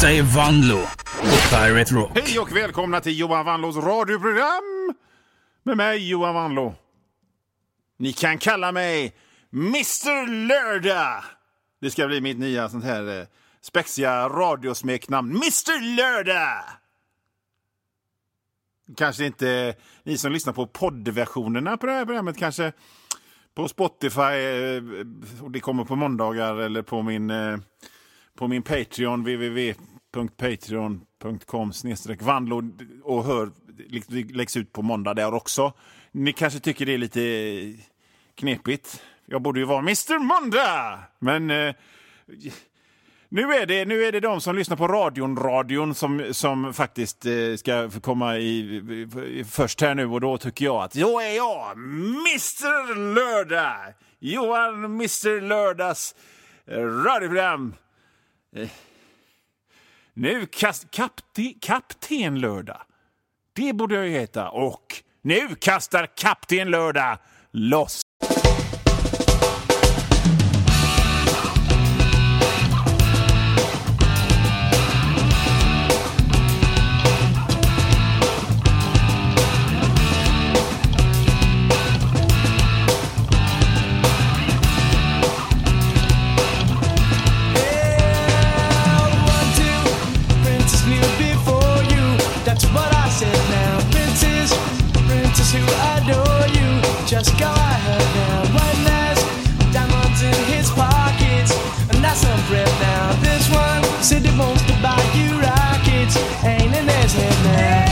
Detta är Vanlo på Pirate Rock. Hej och välkomna till Johan Vanlos radioprogram. Med mig Johan Vanlo. Ni kan kalla mig Mr. Lördag. Det ska bli mitt nya sånt här spexiga radiosmeknamn. Mr. Lördag. Kanske inte ni som lyssnar på poddversionerna på det här programmet. Kanske på Spotify. Och det kommer på måndagar. Eller på min Patreon. www.patreon.com/vanlo. Och läggs ut på måndag där också. Ni kanske tycker det är lite knepigt. Jag borde ju vara Mr. Måndag. Men nu är det de som lyssnar på radion som faktiskt ska komma först här nu. Och då tycker jag att jag är Mr. Lördag. Johan Mr. Lördags radioprogram. Nu Kapten Lördag. Det borde jag ju heta. Och nu kastar Kapten Lördag loss. Who adore you, just go ahead now. One has diamonds in his pockets, and that's some bread now. This one said he wants to buy you rockets, ain't in his head now.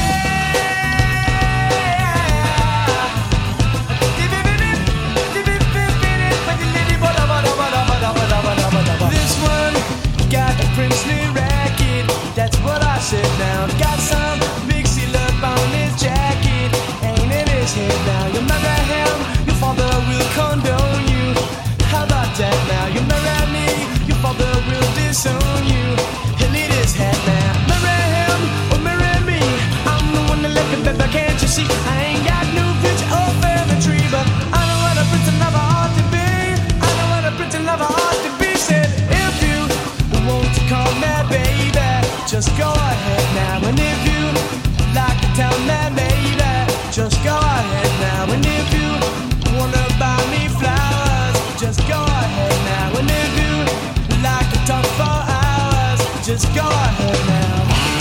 This one got a princely racket, that's what I said now. Got some big seal up on his jacket, head now. You marry him, your father will condone you. How about that now? You marry me, your father will disown you. He'll eat his head now. Marry him or marry me, I'm the one that left him, baby, can't you see? I ain't got no bitch or family tree, but I know what a prince and lover ought to be. I know what a prince and lover ought to be. Said if you want to call me baby, just go ahead now. And if you like to tell me baby, just go ahead now. And if you wanna buy me flowers, just go ahead now. And if you like to talk for hours, just go ahead now.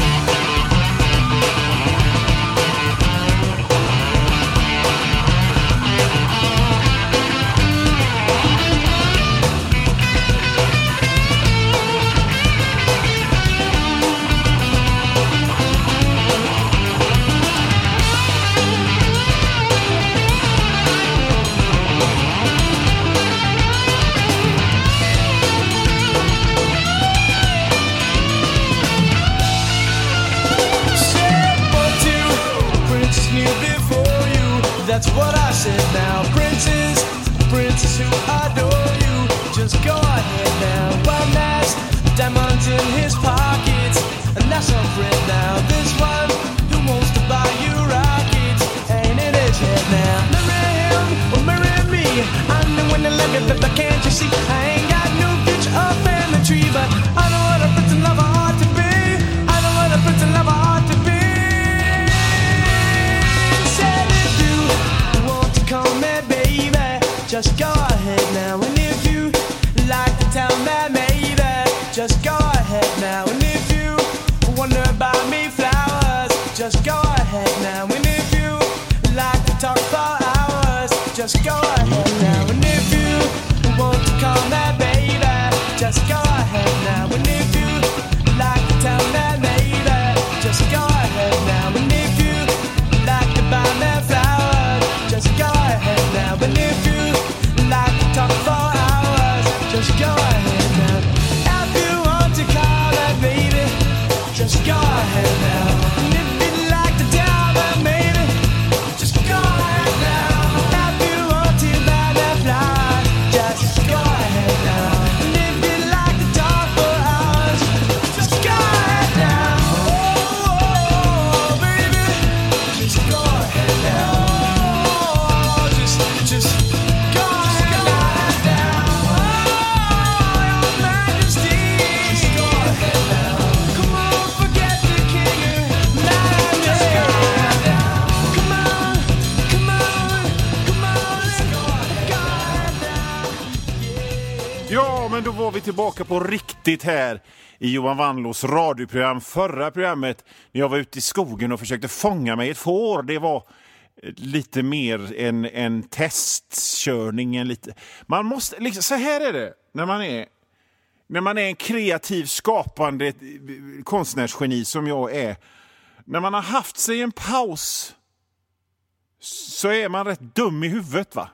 That's what I said now. Princess who adore you, just go ahead now. One has diamonds in his pockets, and that's a friend now. This one who wants to buy you rockets, ain't in his head now. Marry him or marry me, I'm the one that love you, but can't you see? I ain't got no bitch or family tree, but I know what a prince and lover ought to be. I know what a prince and lover ought to be. Call me baby, just go ahead now. And if you like to tell me maybe, just go ahead now. And if you wonder about me flowers, just go ahead now. And if you like to talk for hours, just go ahead now. And if you want to call me baby, just go ahead now. And if you like to tell me maybe, just go ahead now. And if you like to buy me flowers, just go ahead now. But if you like to talk for hours, just go ahead now. If you want to call that baby, just go ahead now. And if you'd like to tell that maybe, just go ahead now. If you want to buy that flower, just go ahead now. And if you'd like to talk for hours, just go ahead now. Ja, men då var vi tillbaka på riktigt här i Johan Wanlås radioprogram. Förra programmet när jag var ute i skogen och försökte fånga mig ett får. Det var lite mer en testkörning. Man måste, liksom, så här är det när man är en kreativ, skapande konstnärsgeni som jag är. När man har haft sig en paus så är man rätt dum i huvudet, va?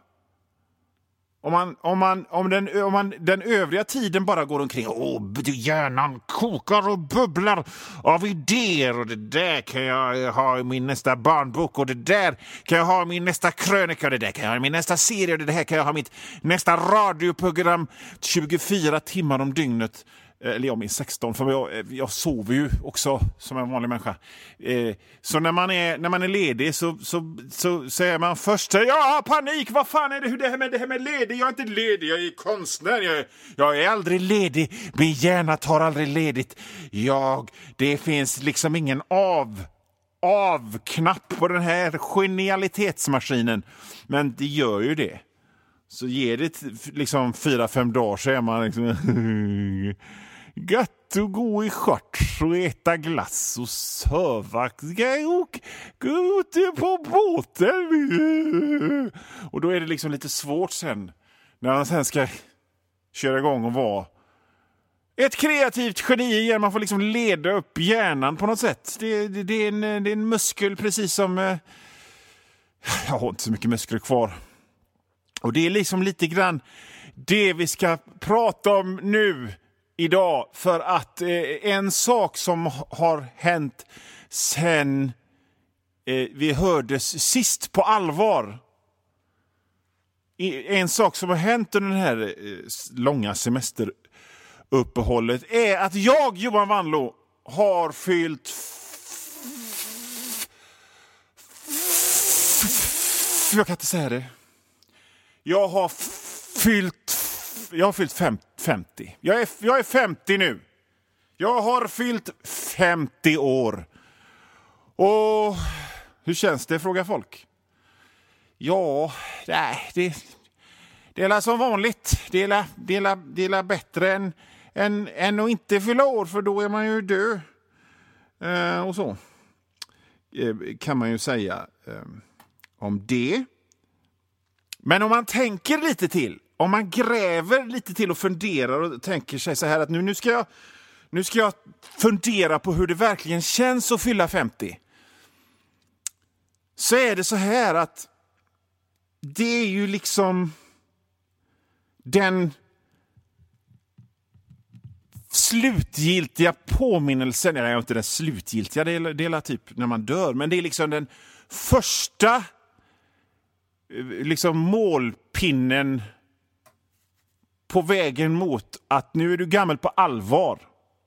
Om den övriga tiden bara går omkring, hjärnan kokar och bubblar av idéer, och det där kan jag ha i min nästa barnbok, och det där kan jag ha i min nästa krönika, och det där kan jag ha i min nästa serie, och det här kan jag ha i mitt nästa radioprogram 24 timmar om dygnet. Eller jag minns 16, för jag sover ju också som en vanlig människa. Så när man är ledig så säger man först, ja, panik, vad fan är det här med ledig? Jag är inte ledig, jag är konstnär, jag är aldrig ledig, min hjärna tar aldrig ledigt. Det finns liksom ingen avknapp på den här genialitetsmaskinen, men det gör ju det. Så ger det liksom 4-5 dagar så är man liksom gött att gå i shorts och äta glass och söva. Gå ut på båten. Och då är det liksom lite svårt sen när man sen ska köra igång och vara ett kreativt geni igen. Man får liksom leda upp hjärnan på något sätt. Det är en muskel, precis som jag har inte så mycket muskler kvar. Och det är liksom lite grann det vi ska prata om nu idag. För att en sak som har hänt sen vi hördes sist på allvar. En sak som har hänt under den här långa semesteruppehållet är att jag, Johan Wanlå, har fyllt jag kan inte säga det. Jag har fyllt 50. Jag är 50 nu. Jag har fyllt 50 år. Och hur känns det, frågar folk? Ja, det är som vanligt. Det är bättre än att inte fylla år, för då är man ju död. Och så kan man ju säga om det. Men om man tänker lite till, om man gräver lite till och funderar och tänker sig så här att nu ska jag fundera på hur det verkligen känns att fylla 50. Så är det så här att det är ju liksom den slutgiltiga påminnelsen. Nej, inte den slutgiltiga, det är typ när man dör, men det är liksom den första liksom målpinnen på vägen mot att nu är du gammal på allvar.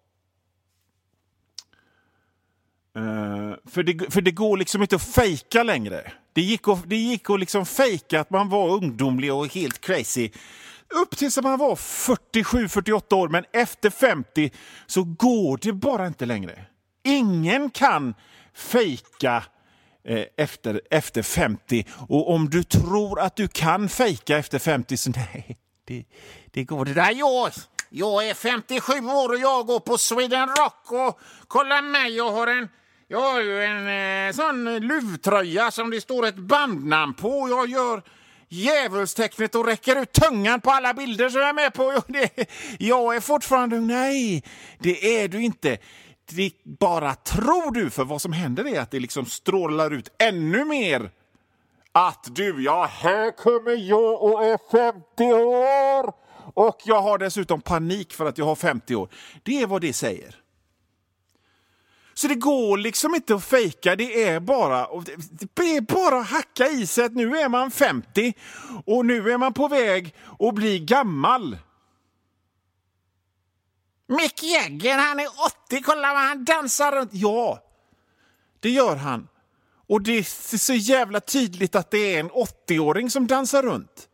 För det går liksom inte att fejka längre. Det gick att liksom fejka att man var ungdomlig och helt crazy upp tills man var 47-48 år, men efter 50 så går det bara inte längre. Ingen kan fejka efter 50, och om du tror att du kan fejka efter 50 så nej, det går det där. Jag är 57 år och jag går på Sweden Rock, och kolla mig, jag har ju en sån luvtröja som det står ett bandnamn på. Jag gör djävulstecknet och räcker ut tungan på alla bilder som jag är med på. Jag är fortfarande, nej, det är du inte. Det bara tror du, för vad som händer är att det liksom strålar ut ännu mer att här kommer jag och är 50 år och jag har dessutom panik för att jag har 50 år. Det är vad det säger. Så det går liksom inte att fejka, det är bara att hacka i sig att nu är man 50 och nu är man på väg att bli gammal. Mick Jagger, han är 80, kolla vad han dansar runt. Ja, det gör han. Och det är så jävla tydligt att det är en 80-åring som dansar runt.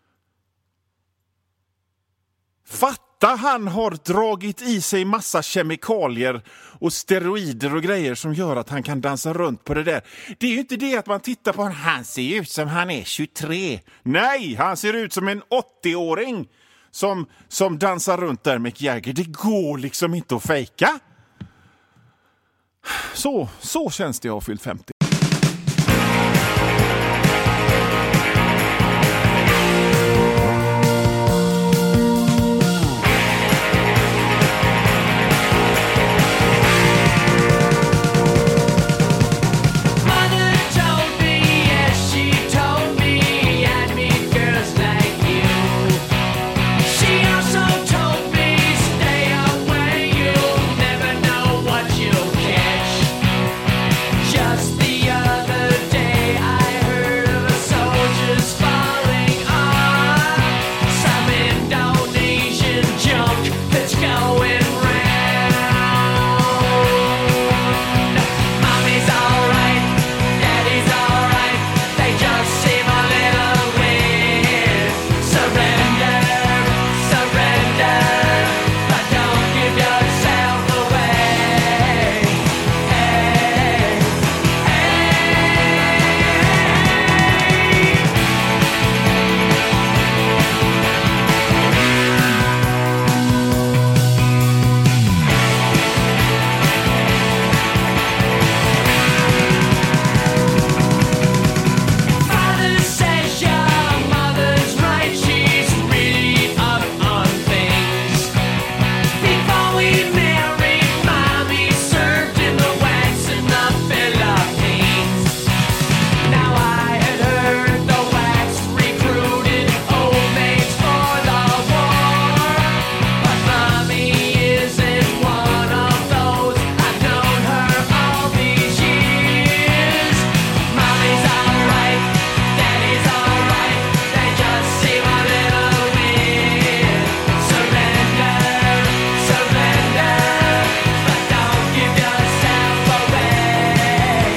Fatta, han har dragit i sig massa kemikalier och steroider och grejer som gör att han kan dansa runt på det där. Det är ju inte det att man tittar på han ser ut som han är 23. Nej, han ser ut som en 80-åring som dansar runt där Mick Jagger. Det går liksom inte att fejka. Så känns det att ha fyllt 50. Just the other day I heard of a soldier's falling on some Indonesian junk that's going round. Mommy's alright, daddy's alright, they just seem a little weird. Surrender, surrender, but don't give yourself away. Hey. Father says your mother's right, she's really up on things. Before we married, Mommy served in the wax in the Philippines. Now I had heard the wax recruited old maids for the war, but Mommy isn't one of those. I've known her all these years. Mommy's alright, daddy's alright, they just seem a little weird. Surrender, surrender, but don't give yourself away.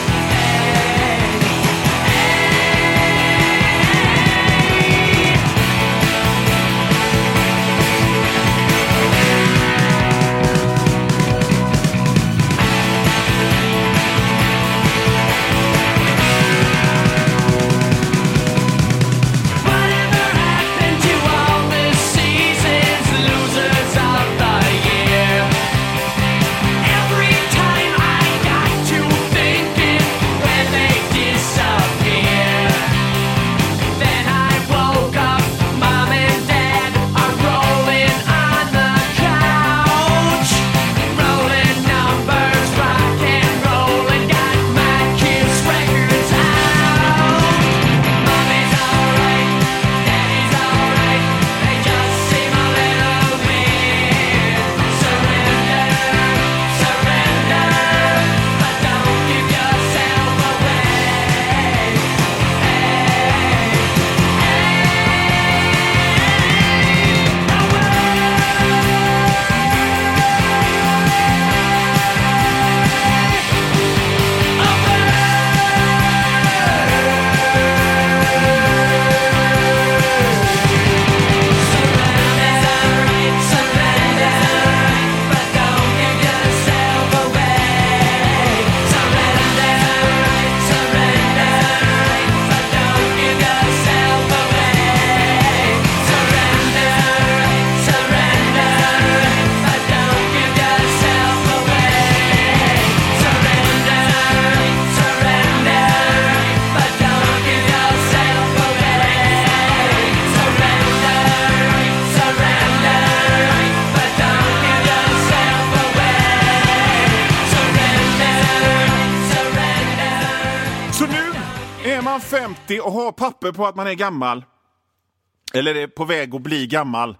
Whatever happened to all the seasons, losers of the year? Every time I got to thinking when they disappear, then I woke up, Mom and Dad are rolling on the couch, rolling numbers, rock and rolling, got my Kiss records out. Mommy's alright, daddy's alright, they just seem a little weird. Surrender, surrender, but don't give yourself away. Så nu är man 50 och har papper på att man är gammal. Eller är på väg att bli gammal.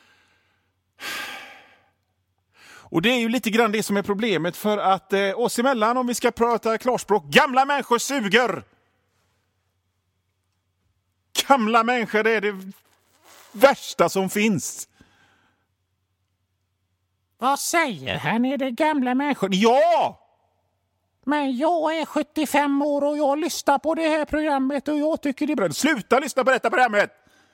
Och det är ju lite grann det som är problemet, för att oss emellan, om vi ska prata klarspråk, gamla människor suger. Gamla människor är det värsta som finns. Vad säger han? Är det gamla människor? Ja! Men jag är 75 år och jag lyssnar på det här programmet och jag tycker det är bra. Sluta lyssna på detta programmet!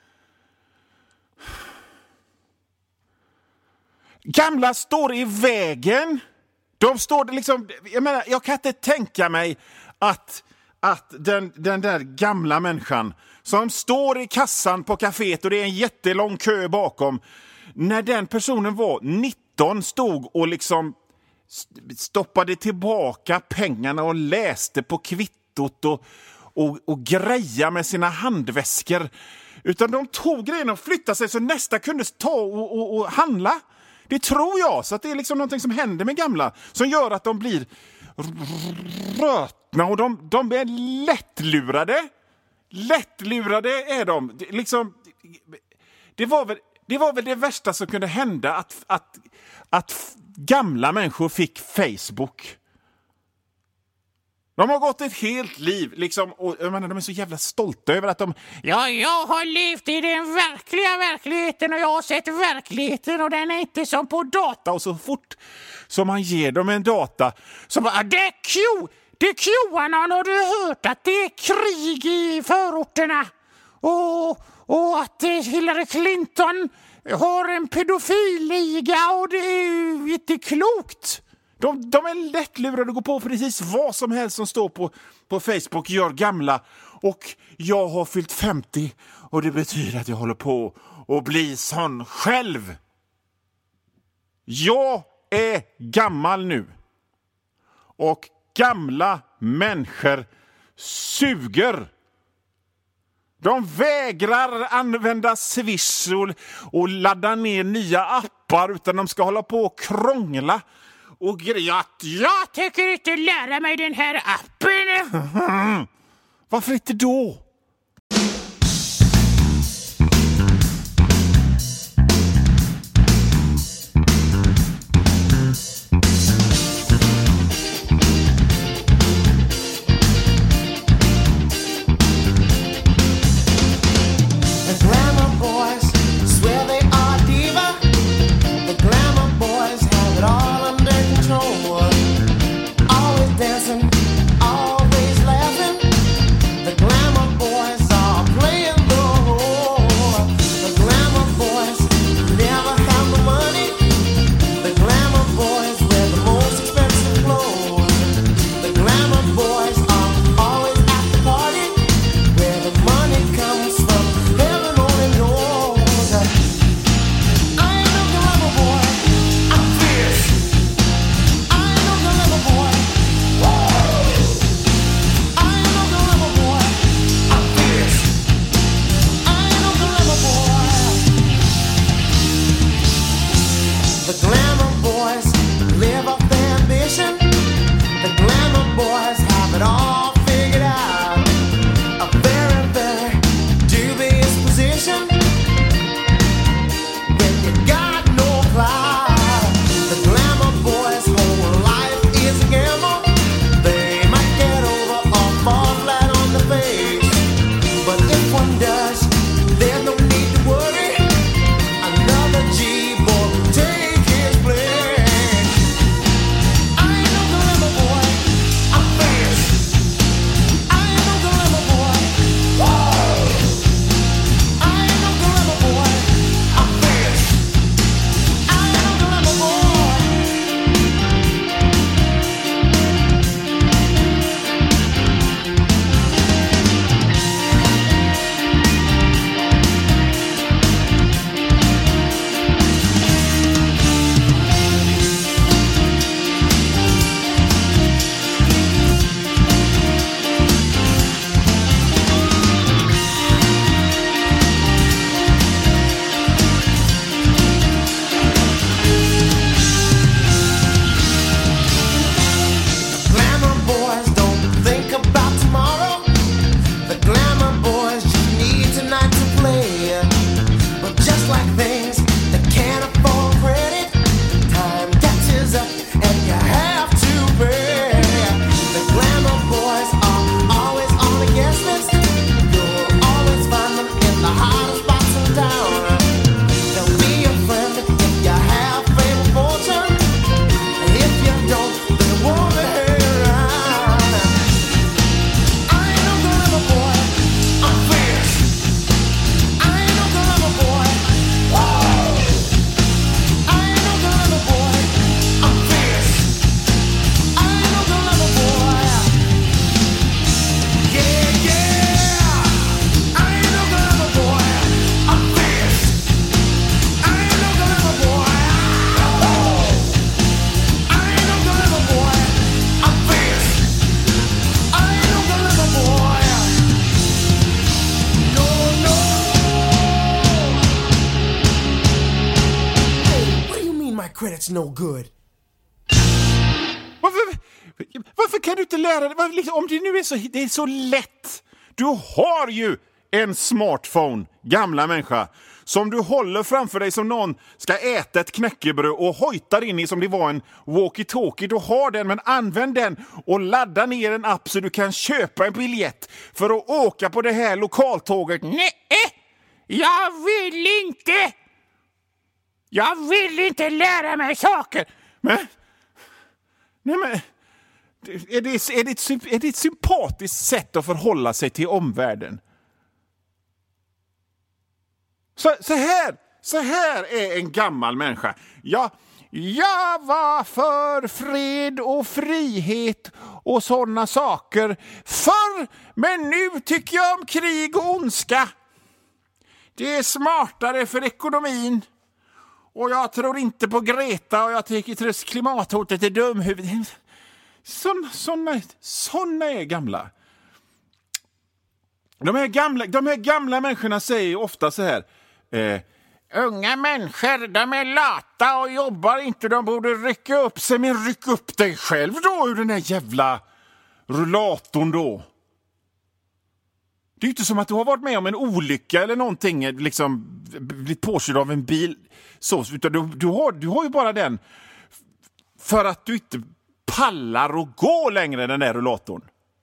Gamla står i vägen. De står liksom... Jag menar, jag kan inte tänka mig att den där gamla människan som står i kassan på kaféet och det är en jättelång kö bakom, när den personen var 19 stod och liksom stoppade tillbaka pengarna och läste på kvittot och greja med sina handväskor. Utan de tog grejerna och flyttade sig så nästa kunde ta och handla. Det tror jag. Så att det är liksom någonting som händer med gamla som gör att de blir rötna och de är lättlurade. Lättlurade är de. Det var väl det värsta som kunde hända att gamla människor fick Facebook. De har gått ett helt liv liksom, och jag menar, de är så jävla stolta över att de... Ja, jag har levt i den verkliga verkligheten och jag har sett verkligheten och den är inte som på data. Och så fort som man ger dem en data så bara, det är Qanon, har du hört att det är krig i förorterna? Och att Hillary Clinton har en pedofilliga och det är inte klokt. De är lättlurade att gå på precis vad som helst som står på Facebook, gör gamla. Och jag har fyllt 50 och det betyder att jag håller på att bli sån själv. Jag är gammal nu. Och gamla människor suger. De vägrar använda Swish och ladda ner nya appar utan de ska hålla på och krångla. Och jag tänker inte lära mig den här appen. Varför inte då? Always dancing, always laughing. The glamour credit's no good. Varför kan du inte lära dig? Om det nu är så lätt. Du har ju en smartphone, gamla människa, som du håller framför dig som någon ska äta ett knäckebröd och hojtar in i som det var en walkie-talkie. Du har den, men använd den och ladda ner en app så du kan köpa en biljett för att åka på det här lokaltåget. Nej, jag vill inte. Jag vill inte lära mig saker. Men är det ett sympatiskt sätt att förhålla sig till omvärlden? Så här är en gammal människa. Jag var för fred och frihet och sådana saker förr, men nu tycker jag om krig och ondska. Det är smartare för ekonomin. Och jag tror inte på Greta och jag tycker klimathotet är dumhuvud. Såna är gamla. De här gamla människorna säger ofta så här. Unga människor, de är lata och jobbar inte. De borde rycka upp sig. Men ryck upp dig själv då ur den här jävla rullatorn då. Det är inte som att du har varit med om en olycka eller någonting, liksom blivit påkörd av en bil. Så, utan du har ju bara den för att du inte pallar och gå längre den där rullatorn.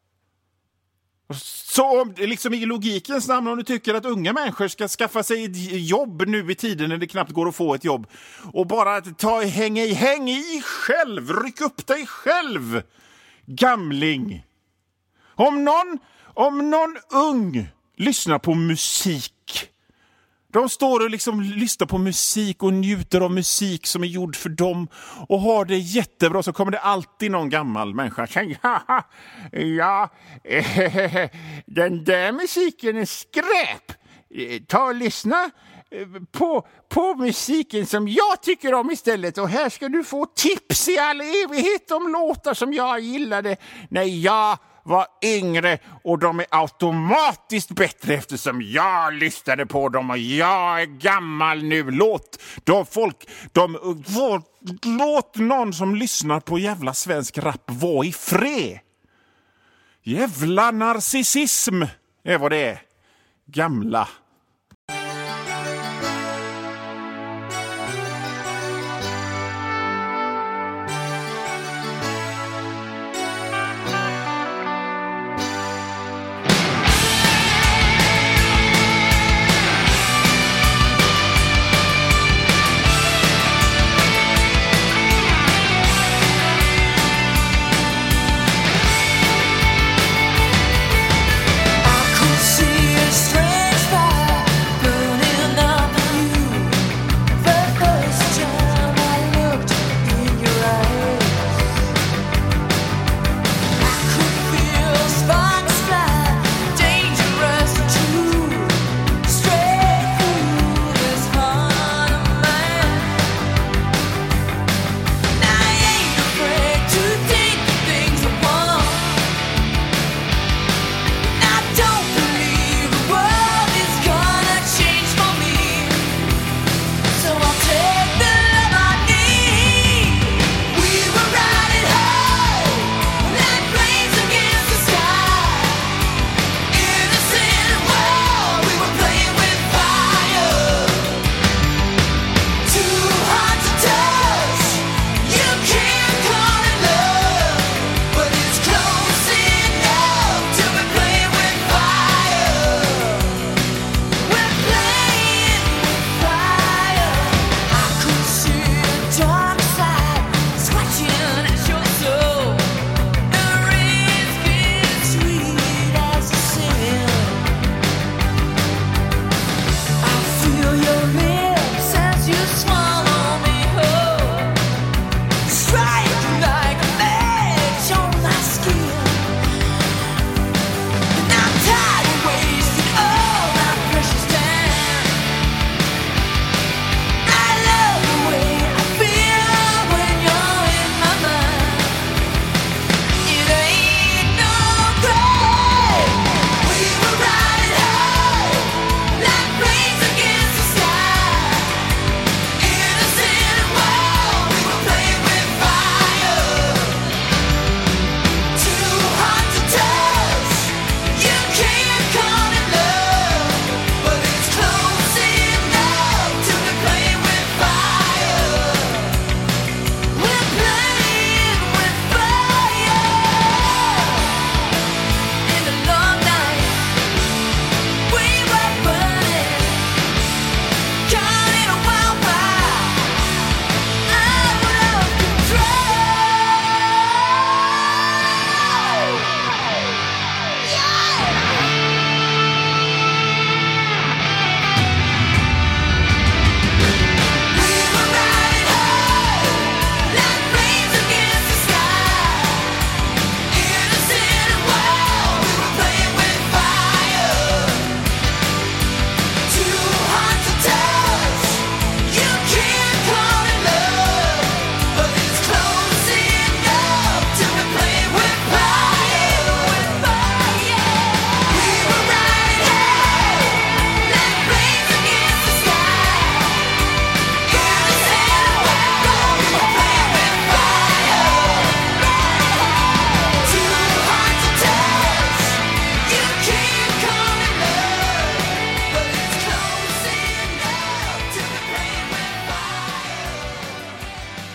Så liksom i logikens namn, om du tycker att unga människor ska skaffa sig ett jobb nu i tiden när det knappt går att få ett jobb och bara häng i själv, ryck upp dig själv, gamling. Om någon ung lyssnar på musik, de står och liksom lyssnar på musik och njuter av musik som är gjord för dem och har det jättebra, så kommer det alltid någon gammal människa säga, den där musiken är skräp. Ta och lyssna på musiken som jag tycker om istället, och här ska du få tips i all evighet om låtar som jag gillade när jag var yngre, och de är automatiskt bättre eftersom jag lyssnade på dem och jag är gammal nu. Låt någon som lyssnar på jävla svensk rap vara i fred. Jävla narcissism är vad det är. Gamla. I could see a strange fire.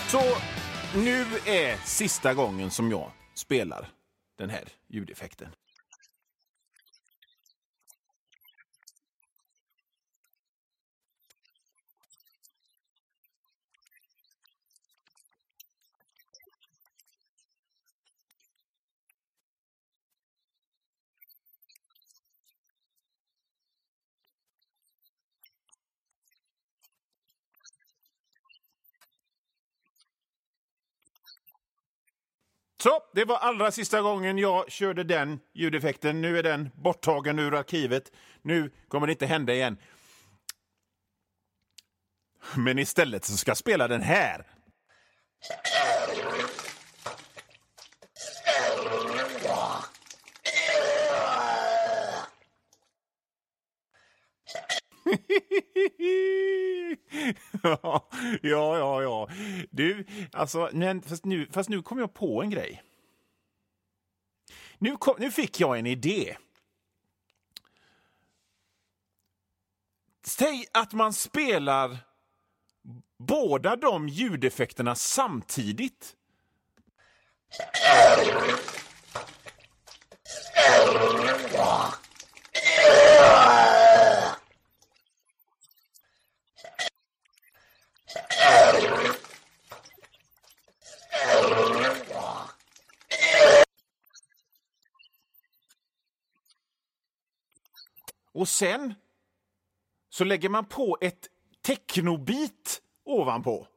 Så nu är sista gången som jag spelar den här ljudeffekten. Så, det var allra sista gången jag körde den ljudeffekten. Nu är den borttagen ur arkivet. Nu kommer det inte hända igen. Men istället så ska jag spela den här. Ja. Du, alltså, men fast nu kom jag på en grej. Nu fick jag en idé. Säg att man spelar båda de ljudeffekterna samtidigt. Och sen så lägger man på ett technobit ovanpå.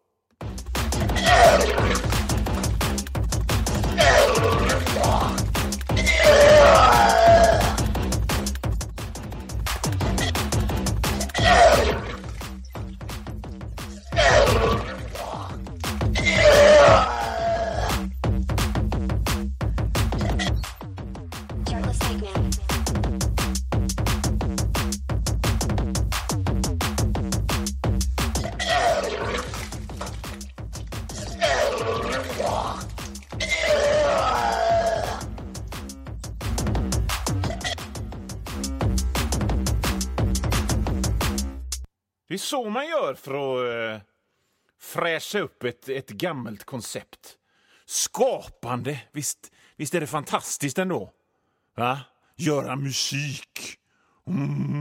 Det är så man gör för att fräscha upp ett gammalt koncept. Skapande, visst är det fantastiskt ändå. Va? Göra musik. Mm.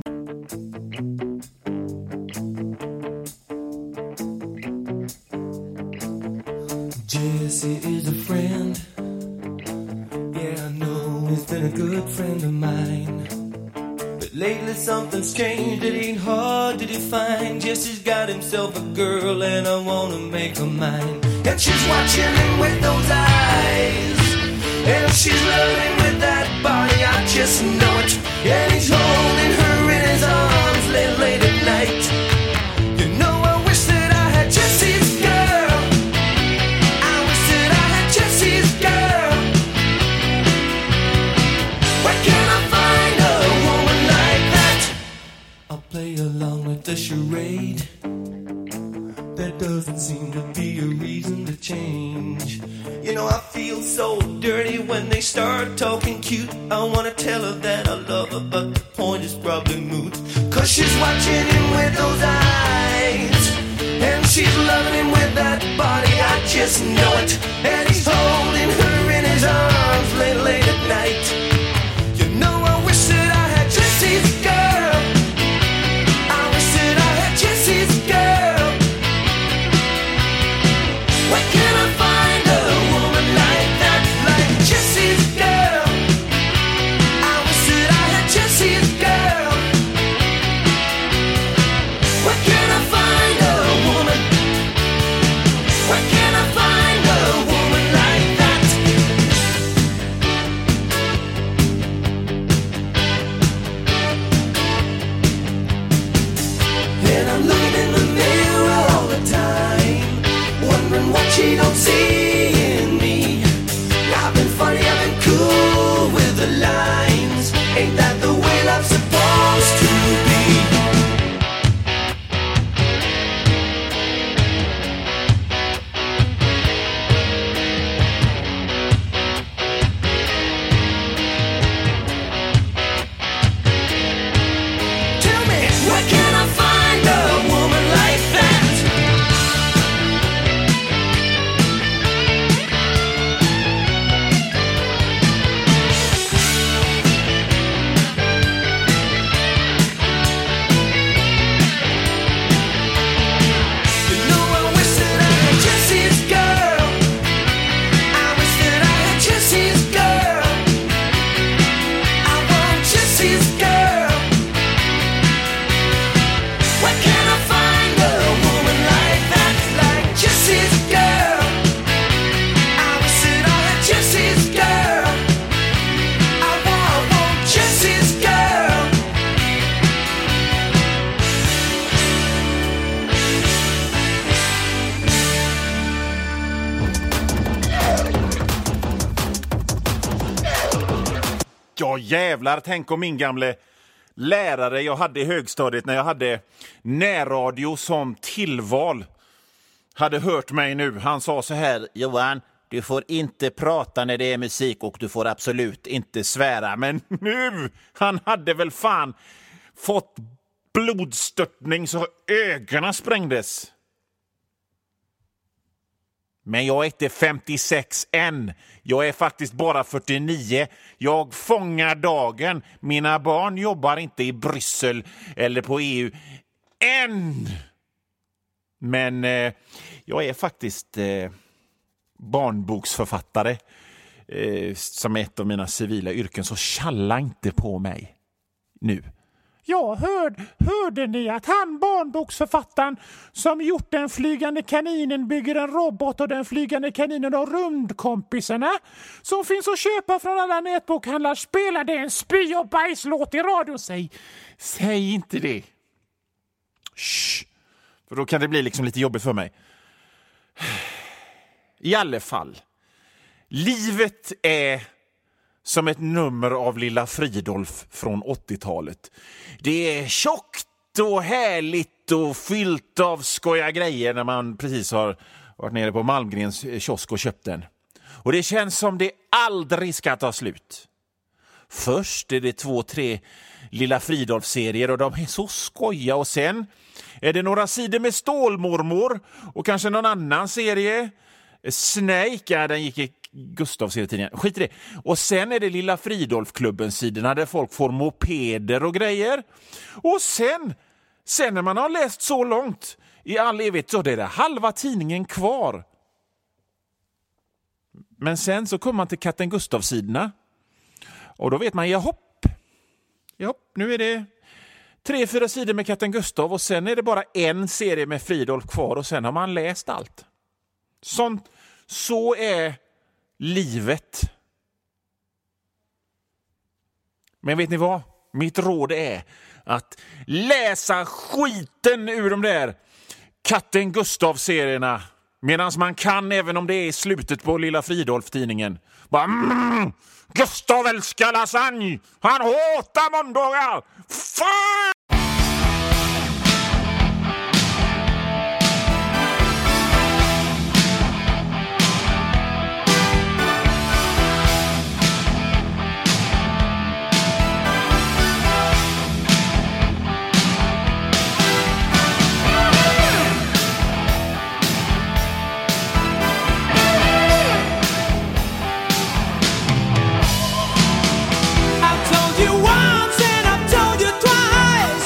Jesse is a friend. Yeah, I know he's been a good friend of mine. Lately something's changed, it ain't hard to define. Jesse's got himself a girl and I wanna make her mine. And she's watching him with those eyes, and she's loving with that body, I just know it. And he's holding her in his arms late at night. You know I wish that I had Jesse's girl. I wish that I had Jesse's girl. Where can I find a woman like that? I'll play along with the charade. There doesn't seem to be a reason to change. You know I feel so dirty when they start talking cute. I wanna tell her that I love her, but the point is probably moot. Cause she's watching him with those eyes, and she's loving him with that body, I just know it. And he's holding her in his arms late at night. You know I wish that I had Jesse's girl. I wish that I had Jesse's girl. Where can I find a woman like that, like Jesse's girl? I wish that I had Jesse's girl. Where can I find a woman? Where can I find a woman jävlar, tänk om min gamle lärare jag hade i högstadiet när jag hade närradio som tillval hade hört mig nu. Han sa så här: Johan, du får inte prata när det är musik och du får absolut inte svära. Men nu, han hade väl fan fått blodstörtning så ögonen sprängdes. Men jag är inte 56 än. Jag är faktiskt bara 49. Jag fångar dagen. Mina barn jobbar inte i Bryssel eller på EU än. Men jag är faktiskt barnboksförfattare som ett av mina civila yrken. Så tjalla inte på mig nu. Ja, hörde ni att han barnboksförfattaren som gjort Den flygande kaninen bygger en robot och Den flygande kaninen och rymdkompisarna som finns att köpa från alla nätbokhandlar spelade en spy- och bajslåt i radio? Säg inte det. Shh. För då kan det bli liksom lite jobbigt för mig. I alla fall. Livet är som ett nummer av Lilla Fridolf från 80-talet. Det är tjockt och härligt och fyllt av skoja grejer när man precis har varit nere på Malmgrens kiosk och köpt den. Och det känns som det aldrig ska ta slut. Först är det 2-3 Lilla Fridolf-serier och de är så skoja. Och sen är det några sidor med Stålmormor och kanske någon annan serie. Snake, ja, den gick i Gustav-serietidningen. Skit i det. Och sen är det Lilla Fridolf-klubben-sidorna där folk får mopeder och grejer. Och sen när man har läst så långt i all evighet så är det halva tidningen kvar. Men sen så kommer man till Katten Gustav-sidorna. Och då vet man, jahopp, nu är det 3-4 sidor med Katten Gustav och sen är det bara en serie med Fridolf kvar och sen har man läst allt. Så är livet. Men vet ni vad? Mitt råd är att läsa skiten ur de där Katten Gustav-serierna medan man kan, även om det är i slutet på Lilla Fridolf-tidningen. Bara, Gustav älskar lasagne! Han hatar måndagar! Fan! I've told you once and I've told you twice.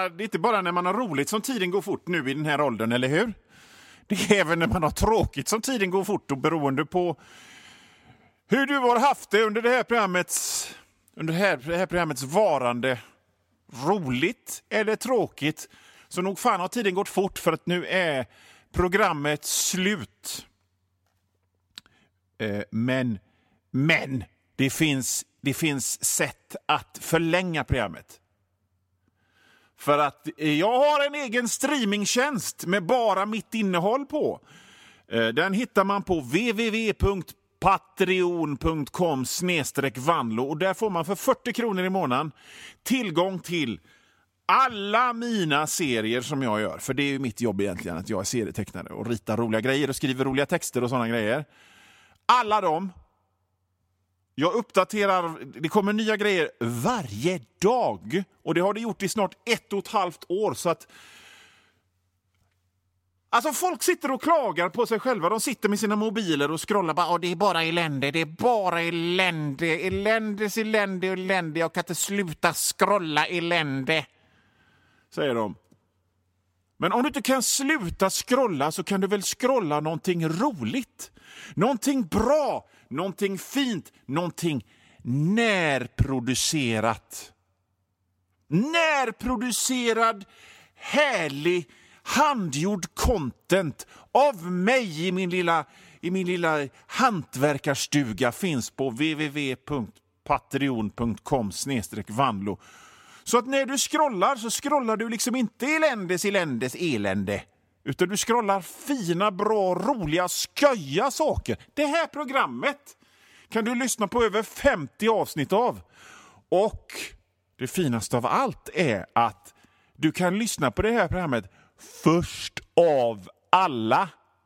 inte bara när man har roligt som tiden går fort nu i den här åldern, eller hur? Det är även när man har tråkigt som tiden går fort, och beroende på hur du har haft det under det här programmets varande, roligt eller tråkigt, så nog fan har tiden gått fort, för att nu är programmet slut. Men det finns sätt att förlänga programmet. För att jag har en egen streamingtjänst med bara mitt innehåll på. Den hittar man på www.patreon.com/vanlo, och där får man för 40 kronor i månaden tillgång till alla mina serier som jag gör. För det är ju mitt jobb egentligen, att jag är serietecknare och ritar roliga grejer och skriver roliga texter och sådana grejer. Alla dem. Jag uppdaterar, det kommer nya grejer varje dag. Och det har det gjort i snart 1,5 år. Så att, alltså folk sitter och klagar på sig själva. De sitter med sina mobiler och scrollar. Bara, det är bara elände, det är bara elände. Elände. Jag kan inte sluta scrolla elände, säger de. Men om du inte kan sluta scrolla, så kan du väl scrolla någonting roligt. Någonting bra, någonting fint, någonting närproducerat. Närproducerad, härlig, handgjord content av mig i min lilla hantverkarstuga finns på www.patreon.com/vanlo. Så att när du scrollar, så scrollar du liksom inte eländes elände. Utan du scrollar fina, bra, roliga, sköja saker. Det här programmet kan du lyssna på över 50 avsnitt av. Och det finaste av allt är att du kan lyssna på det här programmet först av alla.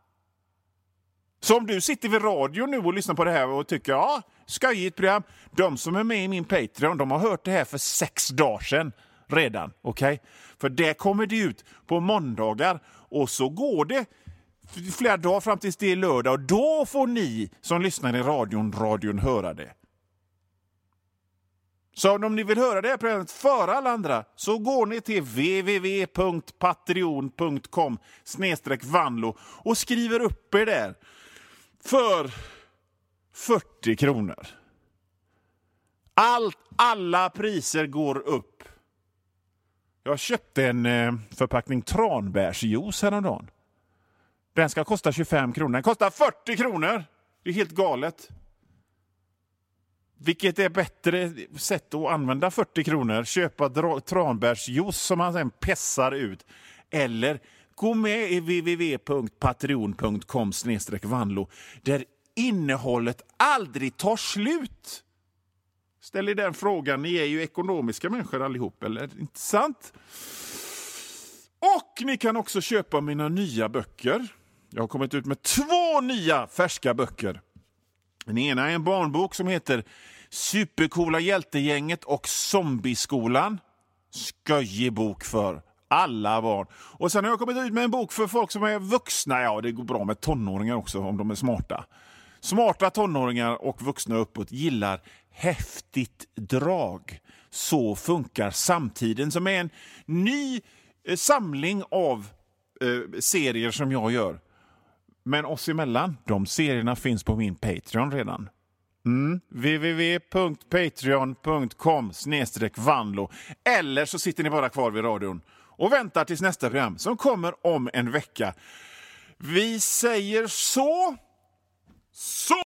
Så om du sitter vid radio nu och lyssnar på det här och tycker, ja, skojigt program. De som är med i min Patreon, de har hört det här för 6 dagar sedan redan. Okej? För det kommer det ut på måndagar. Och så går det flera dagar fram tills det är lördag. Och då får ni som lyssnar i radion höra det. Så om ni vill höra det här programmet före alla andra, så går ni till www.patreon.com/vanlo och skriver upp er där för 40 kronor. Alla priser går upp. Jag köpte en förpackning tranbärsjuice häromdagen. Den ska kosta 25 kronor. Den kostar 40 kronor. Det är helt galet. Vilket är bättre sätt att använda 40 kronor? Köpa tranbärsjuice som man sen pessar ut. Eller gå med i www.patreon.com/vanlo, där innehållet aldrig tar slut. Ställ er den frågan. Ni är ju ekonomiska människor allihop, eller inte sant? Och ni kan också köpa mina nya böcker. Jag har kommit ut med 2 nya färska böcker. Den ena är en barnbok som heter Supercoola hjältegänget och Zombieskolan. Skojig bok för alla barn. Och sen har jag kommit ut med en bok för folk som är vuxna. Ja, det går bra med tonåringar också om de är smarta. Smarta tonåringar och vuxna uppåt gillar häftigt drag. Så funkar samtiden, som är en ny samling av serier som jag gör. Men oss emellan, de serierna finns på min Patreon redan. www.patreon.com/vanlo. Eller så sitter ni bara kvar vid radion och väntar tills nästa program som kommer om en vecka. Vi säger så